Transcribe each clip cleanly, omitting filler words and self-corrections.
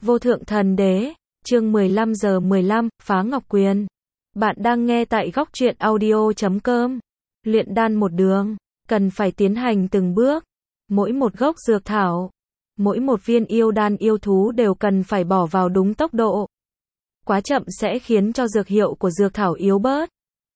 Vô thượng thần đế, chương 15 giờ 15, phá ngọc quyền. Bạn đang nghe tại góc truyện audio.com. Luyện đan một đường, cần phải tiến hành từng bước. Mỗi một gốc dược thảo, mỗi một viên yêu đan yêu thú đều cần phải bỏ vào đúng tốc độ. Quá chậm sẽ khiến cho dược hiệu của dược thảo yếu bớt.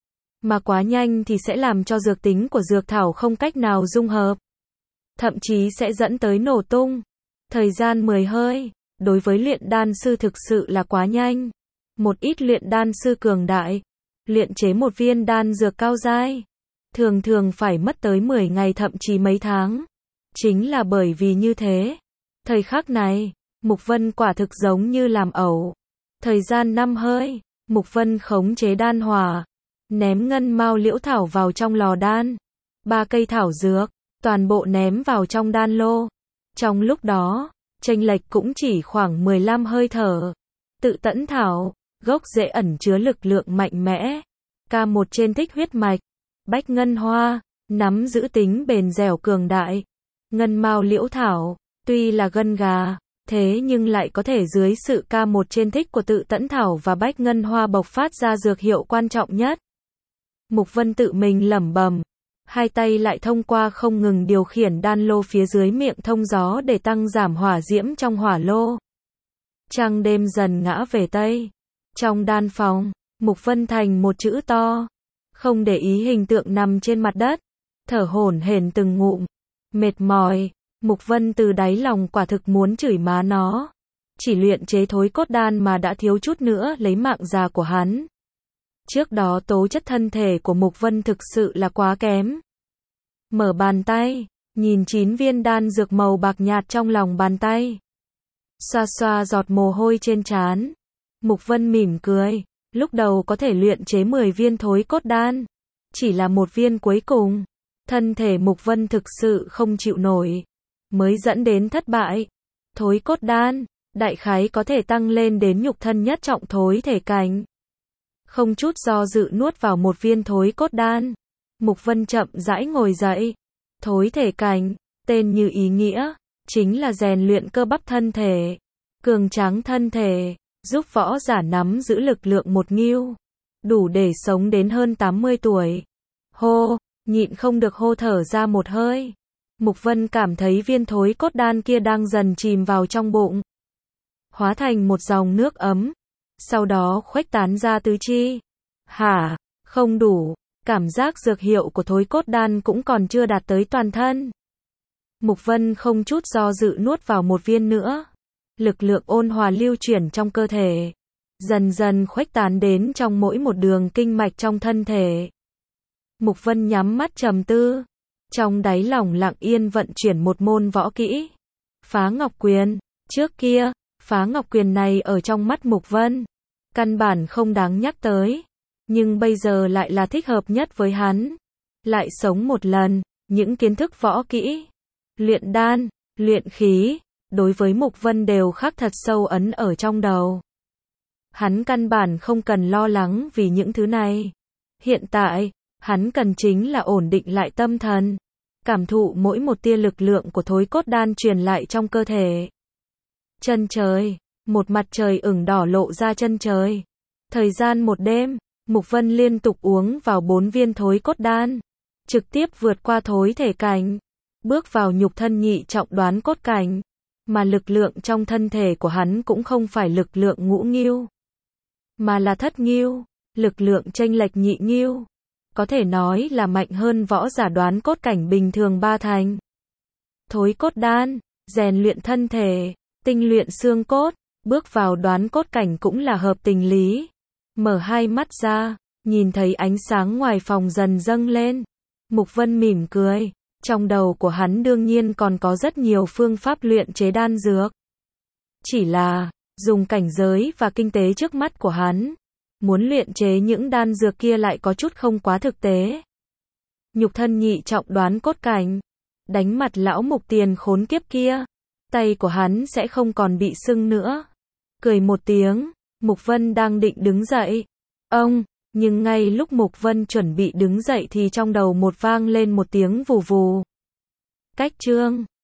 Mà quá nhanh thì sẽ làm cho dược tính của dược thảo không cách nào dung hợp. Thậm chí sẽ dẫn tới nổ tung. Thời gian 10 hơi, đối với luyện đan sư thực sự là quá nhanh. Một ít luyện đan sư cường đại, luyện chế một viên đan dược cao giai, thường thường phải mất tới 10 ngày thậm chí mấy tháng. Chính là bởi vì như thế. Thời khắc này, Mục Vân quả thực giống như làm ẩu. Thời gian 5 hơi, Mục Vân khống chế đan hỏa, ném ngân mao liễu thảo vào trong lò đan. 3 cây thảo dược, toàn bộ ném vào trong đan lô. Trong lúc đó, chênh lệch cũng chỉ khoảng 15 hơi thở. Tự tẫn thảo, gốc rễ ẩn chứa lực lượng mạnh mẽ. K1 trên thích huyết mạch. Bách ngân hoa, nắm giữ tính bền dẻo cường đại. Ngân mao liễu thảo, tuy là gân gà, thế nhưng lại có thể dưới sự K1 trên thích của tự tẫn thảo và bách ngân hoa bộc phát ra dược hiệu quan trọng nhất. Mục Vân tự mình lẩm bẩm, hai tay lại thông qua không ngừng điều khiển đan lô phía dưới miệng thông gió để tăng giảm hỏa diễm trong hỏa lô. Trăng đêm dần ngã về Tây. Trong đan phòng, Mục Vân thành một chữ to. Không để ý hình tượng nằm trên mặt đất. Thở hổn hển từng ngụm. Mệt mỏi. Mục Vân từ đáy lòng quả thực muốn chửi má nó. Chỉ luyện chế thối cốt đan mà đã thiếu chút nữa lấy mạng già của hắn. Trước đó tố chất thân thể của Mục Vân thực sự là quá kém. Mở bàn tay, nhìn 9 viên đan dược màu bạc nhạt trong lòng bàn tay. Xoa xoa giọt mồ hôi trên trán. Mục Vân mỉm cười, lúc đầu có thể luyện chế 10 viên thối cốt đan. Chỉ là một viên cuối cùng. Thân thể Mục Vân thực sự không chịu nổi. Mới dẫn đến thất bại. Thối cốt đan, đại khái có thể tăng lên đến nhục thân nhất trọng thối thể cảnh. Không chút do dự nuốt vào một viên thối cốt đan. Mục Vân chậm rãi ngồi dậy. Thối thể cảnh, tên như ý nghĩa, chính là rèn luyện cơ bắp thân thể, cường tráng thân thể, giúp võ giả nắm giữ lực lượng một nghiêu, đủ để sống đến hơn 80 tuổi. Hô, nhịn không được hô thở ra một hơi. Mục Vân cảm thấy viên thối cốt đan kia đang dần chìm vào trong bụng, hóa thành một dòng nước ấm, sau đó khuếch tán ra tứ chi. Hả, không đủ. Cảm giác dược hiệu của thối cốt đan cũng còn chưa đạt tới toàn thân. Mục Vân không chút do dự nuốt vào một viên nữa. Lực lượng ôn hòa lưu chuyển trong cơ thể, dần dần khuếch tán đến trong mỗi một đường kinh mạch trong thân thể. Mục Vân nhắm mắt trầm tư. Trong đáy lòng lặng yên vận chuyển một môn võ kỹ. Phá ngọc quyền. Trước kia, phá ngọc quyền này ở trong mắt Mục Vân, căn bản không đáng nhắc tới. Nhưng bây giờ lại là thích hợp nhất với hắn. Lại sống một lần, những kiến thức võ kỹ, luyện đan, luyện khí, đối với Mục Vân đều khắc thật sâu ấn ở trong đầu. Hắn căn bản không cần lo lắng vì những thứ này. Hiện tại, hắn cần chính là ổn định lại tâm thần, cảm thụ mỗi một tia lực lượng của thối cốt đan truyền lại trong cơ thể. Chân trời, một mặt trời ửng đỏ lộ ra chân trời. Thời gian một đêm, Mục Vân liên tục uống vào 4 viên thối cốt đan, trực tiếp vượt qua thối thể cảnh, bước vào nhục thân nhị trọng đoán cốt cảnh, mà lực lượng trong thân thể của hắn cũng không phải lực lượng ngũ nghiêu, mà là thất nghiêu, lực lượng chênh lệch nhị nghiêu, có thể nói là mạnh hơn võ giả đoán cốt cảnh bình thường 3 thành. Thối cốt đan, rèn luyện thân thể, tinh luyện xương cốt, bước vào đoán cốt cảnh cũng là hợp tình lý. Mở hai mắt ra, nhìn thấy ánh sáng ngoài phòng dần dâng lên. Mục Vân mỉm cười. Trong đầu của hắn đương nhiên còn có rất nhiều phương pháp luyện chế đan dược. Chỉ là, dùng cảnh giới và kinh tế trước mắt của hắn, muốn luyện chế những đan dược kia lại có chút không quá thực tế. Nhục thân nhị trọng đoán cốt cảnh, đánh mặt lão Mục tiền khốn kiếp kia, tay của hắn sẽ không còn bị sưng nữa. Cười một tiếng. Mục Vân đang định đứng dậy. Nhưng ngay lúc Mục Vân chuẩn bị đứng dậy thì trong đầu vang lên một tiếng vù vù. Cách chương